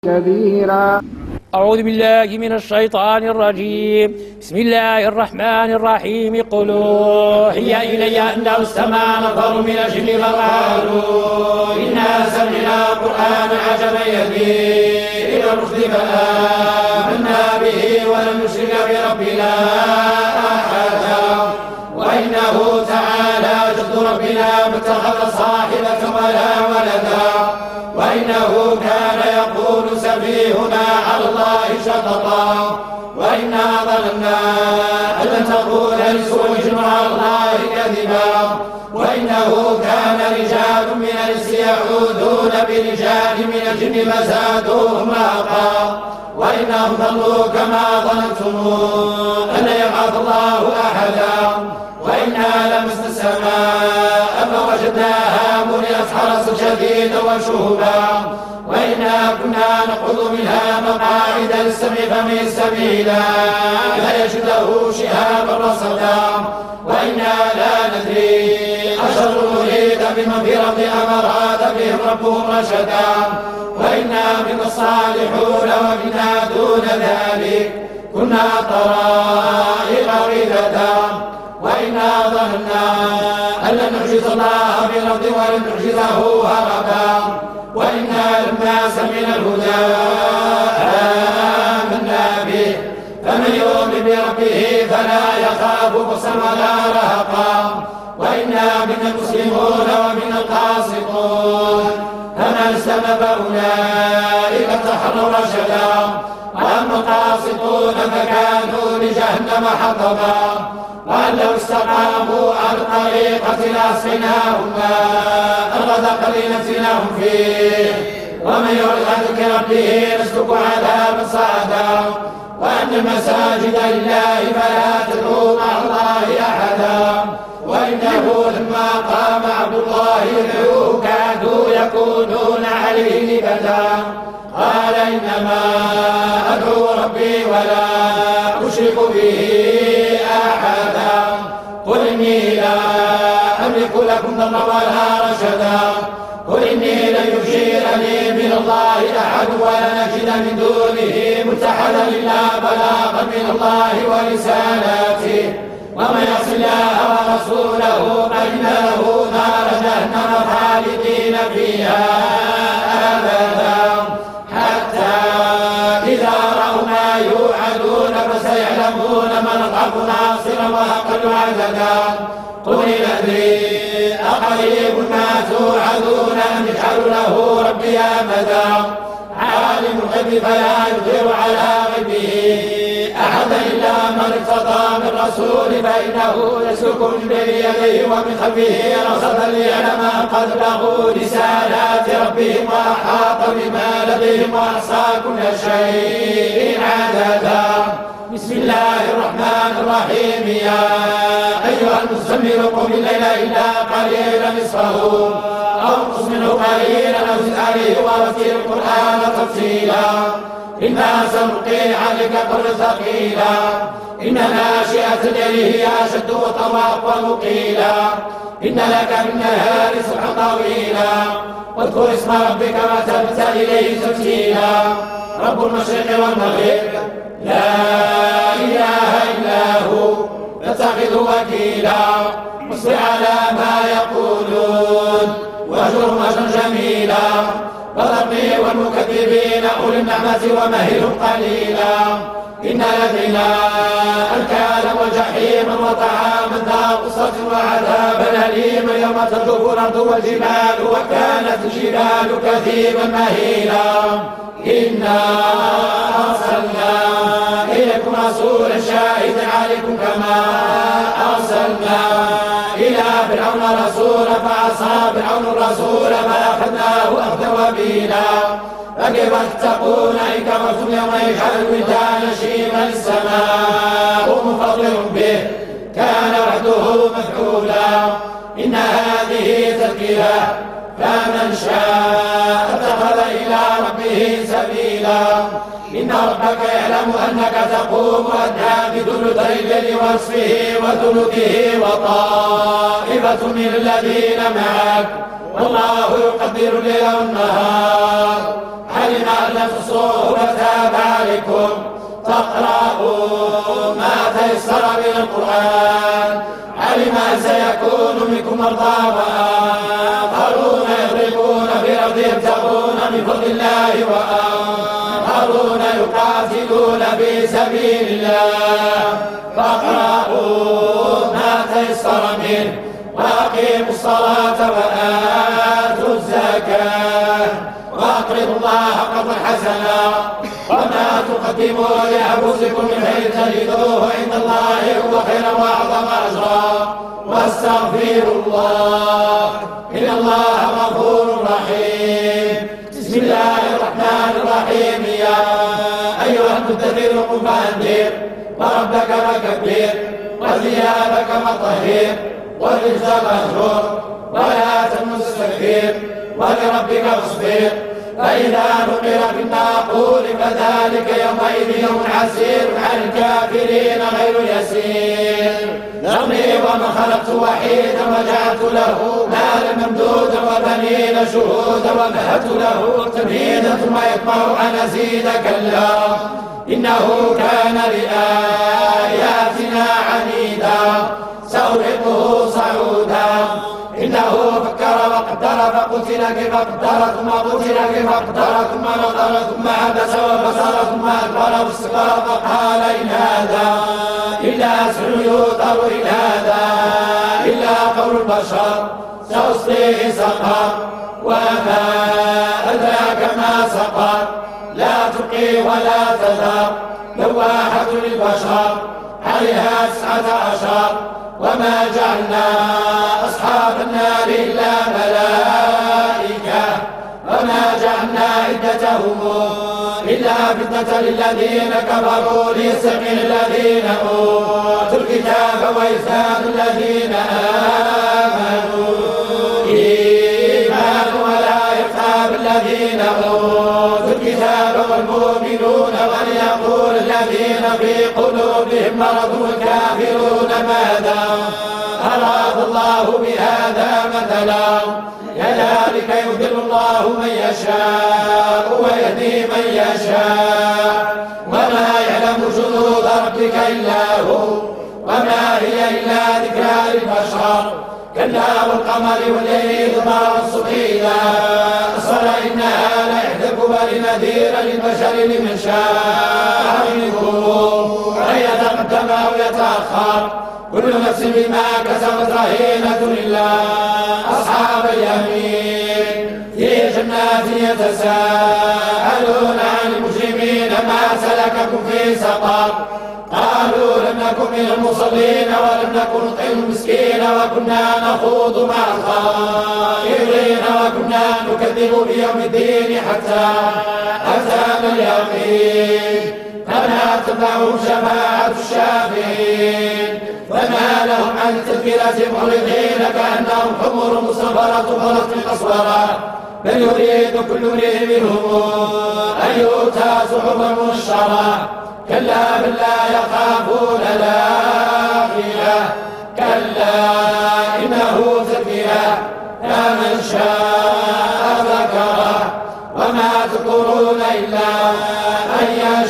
كبيرا. أعوذ بالله من الشيطان الرجيم. بسم الله الرحمن الرحيم. قل أوحي إلي أنه استمع نفر من الجن فقالوا إنا سمعنا قرآنا عجبا يهدي إلى الرشد فآمنا به ولن نشرك بربنا أحدا وإنه تعالى جد ربنا ما اتخذ صاحبة ولا ولدا وإنه كان يقول سفيهنا على الله شططا وإنا ظننا أن لن تقول الإنس على الله كذبا وإنه كان رجال من الإنس يعوذون برجال من الجن فزادوهم رهقا وإنهم ضلوا كما ظننتم أن يبعث الله أحدا وإنا لمسنا السماء فوجدناها ملئت حرسا شديدا وشهبا وإنا كنا نقعد منها مقاعد للسمع فمن سبيلا فيجده شهابا رصدا وإنا لا ندري أشر أريد بمن في الأرض أم أراد بهم ربهم رشدا وإنا منا الصالحون ومنا دون ذلك كنا طرائق عددا وإنا ظننا أن لن نعجز الله في الأرض ولن نعجزه هربا وإنا لما سمعنا الهدى آمنا به فمن يؤمن بربه فلا يخاف بؤسا ولا رهقا وإنا منا المسلمون ومنا القاسطون فمن اسلم فأولئك تحروا رشدا وأما القاسطون فكانوا لجهنم حطبا وأن لو استقاموا على الطريقة لأسقيناهم ماء غدقا لنفتنهم فيه ومن يعرض عن ذكر ربه نسلكه عذابا صعدا وأن المساجد لله فلا تدعوا مع الله أحدا وإنه لما قام عبد الله يدعوه كادوا يكونون عليه لبدا قال إنما أدعو ربي ولا أشرك به أحدا قل إني لا أملك لكم ضرا ولا رشدا قل إني لن يجيرني من الله أحد ولا نجد من دونه ملتحدا إلا بلاغا من الله ورسالاته ومن يعص الله ورسوله فإن له نار جهنم خالدين فيها أبدا حتى إذا رأوا ما يوعدون فسيعلمون من أضعف ناصرا وأقل عددا قل أدري أقريب ما توعدون أم يجعل له ربي أمدا عالم الغيب فلا يظهر على غيبه أحدا إلا من ارتضى من رسول فإنه يسلك من بين يديه ومن خلفه رصدا ليعلم قد بلغوا رسالات ربهم وأحاط بما لديهم وأحصى كل شيء عددا بسم الله الرحمن الرحيم يا أيها المزمل قم الليل إلا قليلا نصفه أو انقص منه قليلا أو زد عليه ورتل القرآن تفصيلا إنا سنلقي عليك قولا ثقيلا إن ناشئة الليل هي أشد وطوى أقوى قيلا إن لك بالنهار سبحا طويلا واذكر اسم ربك وتبت إليه تبتيلا رب المشرق والمغرب لا إله إلا هو فاتخذه وكيلا واصبر على ما يقولون واهجرهم هجرا جميلا وذرني والمكذبين أولي النعمة ومهلهم قليلا إن لدينا أنكالا وجحيما وطعاما ذا غصة وعذابا أليما يوم ترجف الأرض والجبال وكانت الجبال كثيبا مهيلا إنا أرسلنا إليكم رسولا شاهدا عليكم كما أرسلنا إلى فرعون رسولا فعصى فرعون الرسول فأخذناه أخذا وبيلا فكيف تتقون إن كفرتم يوم يجعل الولدان شيبا السماء منفطر به كان وعده مفعولا إن هذه تذكرة فمن شاء اتخذ إلى ربه سبيلا إن ربك يعلم أنك تقوم أدنى بثلثي الليل ونصفه وثلثه وطائفة من الذين معك والله يقدر الليل والنهار علم أن لم تحصوه فتاب عليكم فاقرأوا ما تيسر من القرآن. علم أن سيكون منكم مرضى وآخرون يضربون في الأرض يبتغون من فضل الله وآخرون يقاتلون في سبيل الله فاقرأوا ما تيسر منه وأقيموا الصلاة وآتوا الزكاة وأقرضوا الله قرضا حسنا وما تقدموا لأنفسكم من خير تجدوه عند الله هو خيرا وأعظم أجرا واستغفروا الله إن الله غفور رحيم. بسم الله الرحمن الرحيم. يا أيها المدثر قم فأنذر وربك فكبر وثيابك فطهر والرجز فاهجر ولا تمن تستكبر ولربك فاصبر. فإذا نقر في الناقور فذلك يومئذ يوم عسير على الكافرين غير يسير. ذرني وما خلقت وحيدا وجعلت له مالا ممدودا وبنين شهودا ومهدت له تمهيدا ثم يطمع أن أزيد كلا إنه كان لآياتنا عنيدا سأرهقه صعودا إنه فكر وقدر فقتل كيف قدر ثم قتل كيف قدر ثم نظر ثم عبس وبصر ثم أدبر واستكبر فقال إن هذا إلا سحر يؤثر إن هذا إلا قول البشر سأصليه سقر وما أدراك ما سقر لا تبقي ولا تذر لواحة للبشر عليها 19 وما جعلنا أصحاب النار إلا ملائكة وما جعلنا عدتهم إلا فتنة للذين كفروا ليستيقن الذين أوتوا الكتاب ويزداد الذين آمنوا إيمان ولا يرتاب الذين أوتوا الكتاب والمؤمنون وليقول الذين في قلوبهم مرض والكافرون ماذا أراد الله بهذا مثلا كذلك يضل الله من يشاء ويهدي من يشاء وما يعلم جنود ربك إلا هو وما هي إلا ذكرى للبشر. كلا والقمر والليل إذ طلع الصبح إذا أسفر إنها لإحدى الكبر نذيرا للبشر لمن شاء منكم أن يتقدم أو يتأخر كل نفس بما كسبت رهينة إلا أصحاب اليمين في جنات يتساءلون عن المجرمين ما سلككم في سقر قالوا لم نكن من المصلين ولم نكن نطعم المسكين وكنا نخوض مع الخائضين وكنا نكذب بيوم الدين حتى أتانا اليقين فما تنفعهم شفاعة الشافعين فما لهم عن التذكرة معرضين كأنهم حمر مصفرة فرت قصورا بل يريد كل امرئ منهم أن يؤتى صحفا منشرة كلا بل لا يخافون الآخرة كلا إنه تذكرة فمن شاء ذكره وما تذكرون إلا أن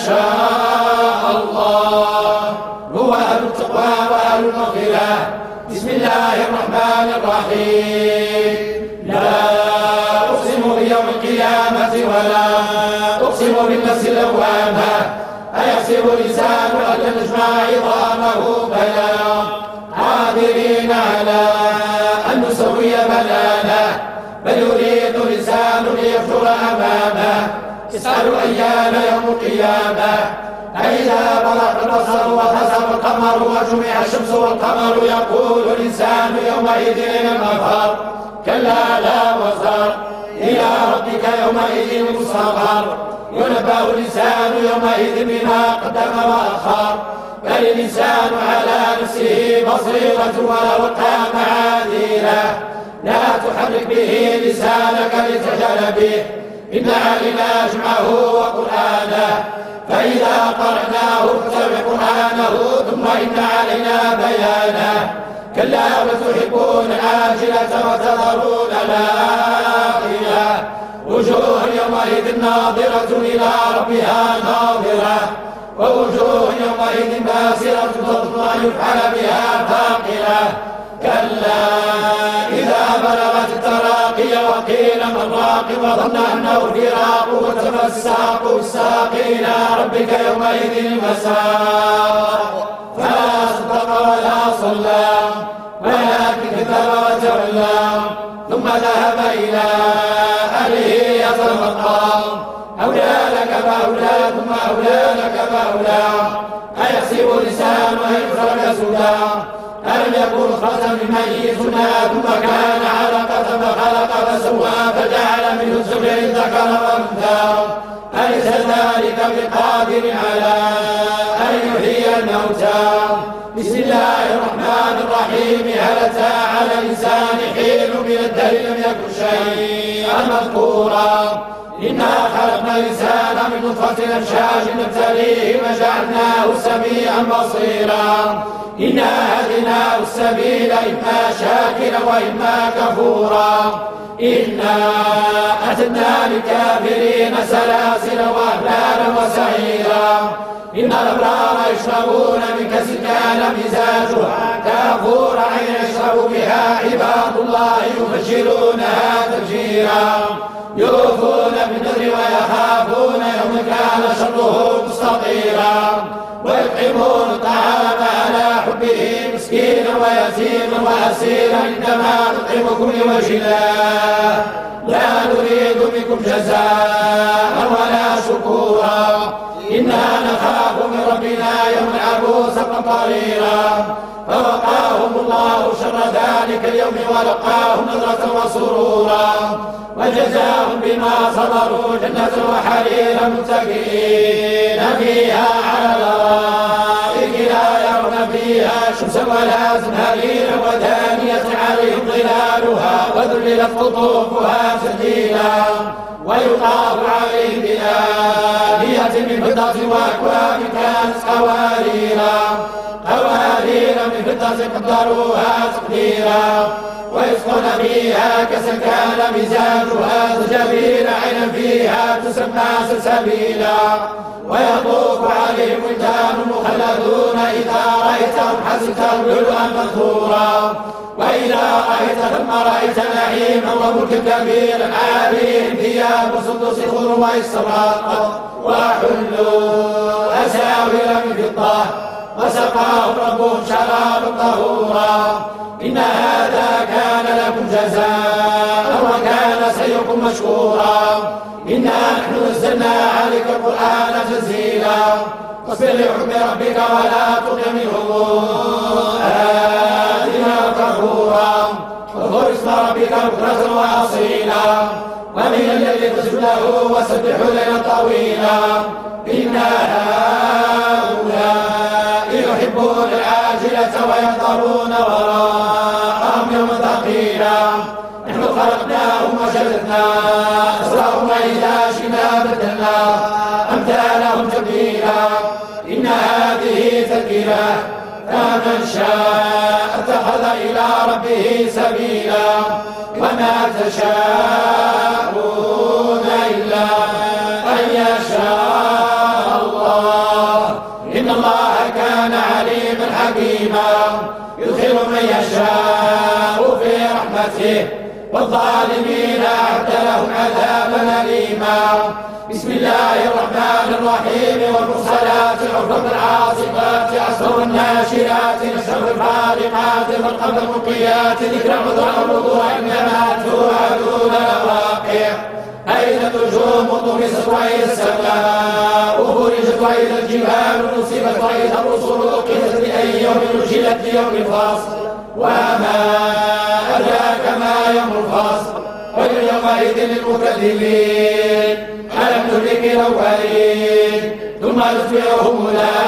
يشاء الله هو أهل التقوى وأهل المغفرة. بسم الله الرحمن الرحيم. لا أقسم بيوم القيامة ولا أقسم بالنفس اللوامة أيحسب الإنسان أن لن نجمع عظامه بلى قادرين على أن نسوي بنانه بل يريد الإنسان ليفجر أمامه يسأل أيان يوم القيامة فإذا برق البصر وخسف القمر وجمع الشمس والقمر يقول الإنسان يومئذ أين المفر كلا لا وزر إلى ربك يومئذ المستقر ينبأ الإنسان يومئذ بما قدم وأخر بل الإنسان على نفسه بصيرة ولو ألقى معاذيره لا تحرك به لسانك لتجهل به إن علينا جمعه وقرآنه فإذا قرأناه فاتبع قرآنه ثم إن علينا بيانه كلا بل تحبون العاجلة وتذرون الآخرة وجوه يومئذ ناظرة إلى ربها ناظرة ووجوه يومئذ باسرة تظن أن يفعل بها فاقرة كلا إذا بلغت التراقي وقيل من راق وظن أنه فراق وتم الساق بالساق إلى ربك يومئذ المساق فلا صدق ولا صلى ولكن كذب وتولى ثم ذهب إلى أهله يتمطى أولى لك فأولى ثم أولى لك فأولى أيحسب الإنسان أن يترك سدى ألم يكن خرجا من ميت ثم كان علقة فخلق فسوى فجعل منه الزوجين ذكر وأنثى أليس ذلك بقادر على أن يحيي الموتى بسم الله الرحمن الرحيم هل أتى على الإنسان حين من الدهر لم يكن شيئا مذكورا إنا خلقنا الإنسان من نطفة أمشاج نبتليه فجعلناه سميعا بصيرا إنا هديناه السبيل إما شاكرا وإما كفورا إنا أعتدنا للكافرين سلاسل وأغلالا وسعيرا إن الأبرار يشربون من كأس كان مزاجها كافورا يشرب بها عباد الله يفجرونها تفجيرا يوفون بالنذر ويخافون يوم كان شره مستطيرا ويطعمون الطعام على حبه مسكينا ويتيما واسيرا انما نطعمكم لوجه الله لا نريد منكم جزاء ولا شكورا انا نخاف من ربنا يوما عبوسا قمطريرا فوقاهم الله شر ذلك اليوم ولقاهم نضرة وسرورا وجزاهم بما صبروا جنة وحريرا متكئين فيها على الارائك لا يرون فيها شمسا ولا زمهريرا ودانية عليهم ظلالها وذللت قطوفها تذليلا ويطاف عليهم بآنية من فضة وأكواب كانت قوارير من فضة قدروها تقديرا ويسقون فيها كأسا كان مزاجها زنجبيل عينا فيها تسمى سلسبيلا ويطوف عليهم ولدان مخلدون إذا رأيتهم حسبتهم لؤلؤا منثورا وإذا رأيت ثم رأيت نعيما وملكا كبيرا عاليهم ثياب سندس خضر واستبرق وحلوا أساور من فضة وسقاهم ربهم شرابا طهورا إن هذا كان لكم جزاء وكان سعيكم مشكورا إنا نحن نزلنا عليك القرآن تنزيلا فاصبر لحكم ربك ولا تطع منهم آثما كفورا واذكر اسم ربك بكرة وأصيلا ومن الليل فاسجد له وسبحه ليلا طويلا إن هؤلاء يحبون العاجلة وينظرون وراءهم يوما ثقيلا نحن خلقناهم وشددنا أسرهم وإذا شئنا بدلنا أمثالهم تبديلا إن هذه تذكرة فمن شاء اتخذ إلى ربه سبيلا وما تشاءون إلا أن يشاء الله إن الله كان عليما حكيما يدخل من يشاء في رحمته والظالمين أعد لهم عذابا أليما بسم الله الرحمن الرحيم والمرسلات عرفا بالعاصفات عصفا الناشرات نشر الفارقات فالقمر الملقيات ذكرا عذرا الوضوء إنما توعدون لواقع أين النجوم طمست وإذا السماء فرجت وإذا الجبال نصبت وإذا الرسل أقتت لأي يوم نجلت ليوم الفصل وما أدراك ما يوم الفصل ويل يومئذ للمكذبين ألم نهلك الأولين ثم نتبعهم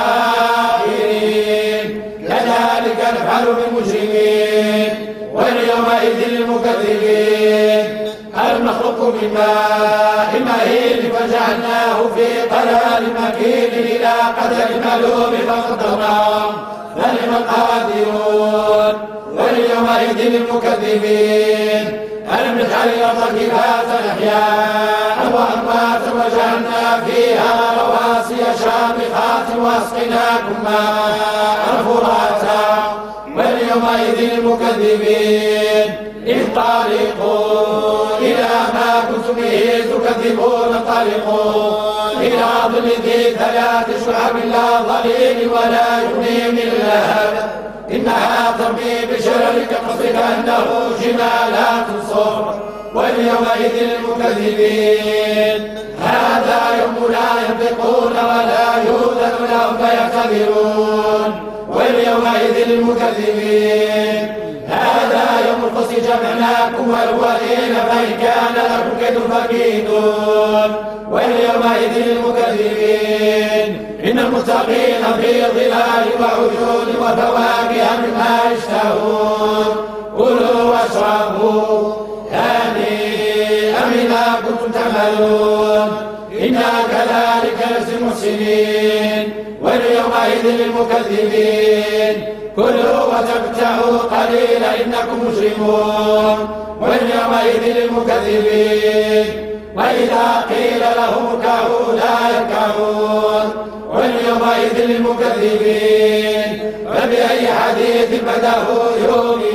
الآخرين كذلك نفعل بالمجرمين ويل يومئذ للمكذبين ألم نخلقكم من ماء مهين فجعلناه في قرار مكين إلى قدر معلوم فقدرناه فنعم القادرون ويل يومئذ للمكذبين ألم نجعل الأرض كفاة أحياء وأمواتا وجعلنا فيها رواسي شامخات وأسقناكم ماء فراتا واليومئذ المكذبين انطلقوا إلى ما كنتم به تكذبون انطلقوا إلى ظل ذي 3 شعب لا ظليل ولا يغني من لهب إنها ترمي بشرر كقصر كأنه جمالات صفر واليومئذ المكذبين هذا يوم لا ينطقون ولا يؤذن لهم فيعتذرون واليومئذ المكذبين هذا يوم الفصل جمعناكم والأولين فإن كان لكم كيد فكيدون واليومئذ المكذبين إن المتقين في ظلال وعيون وفواكه مما يشتهون كلوا واشربوا هنيئا بما كنتم تعملون إنا كذلك نجزي المحسنين واليومئذ للمكذبين كلوا وتمتعوا قليلا إنكم مجرمون واليومئذ للمكذبين وإذا قيل لهم اركعوا لا يركعون واليومئذ للمكذبين فبأي حديث بدأوا يؤمنون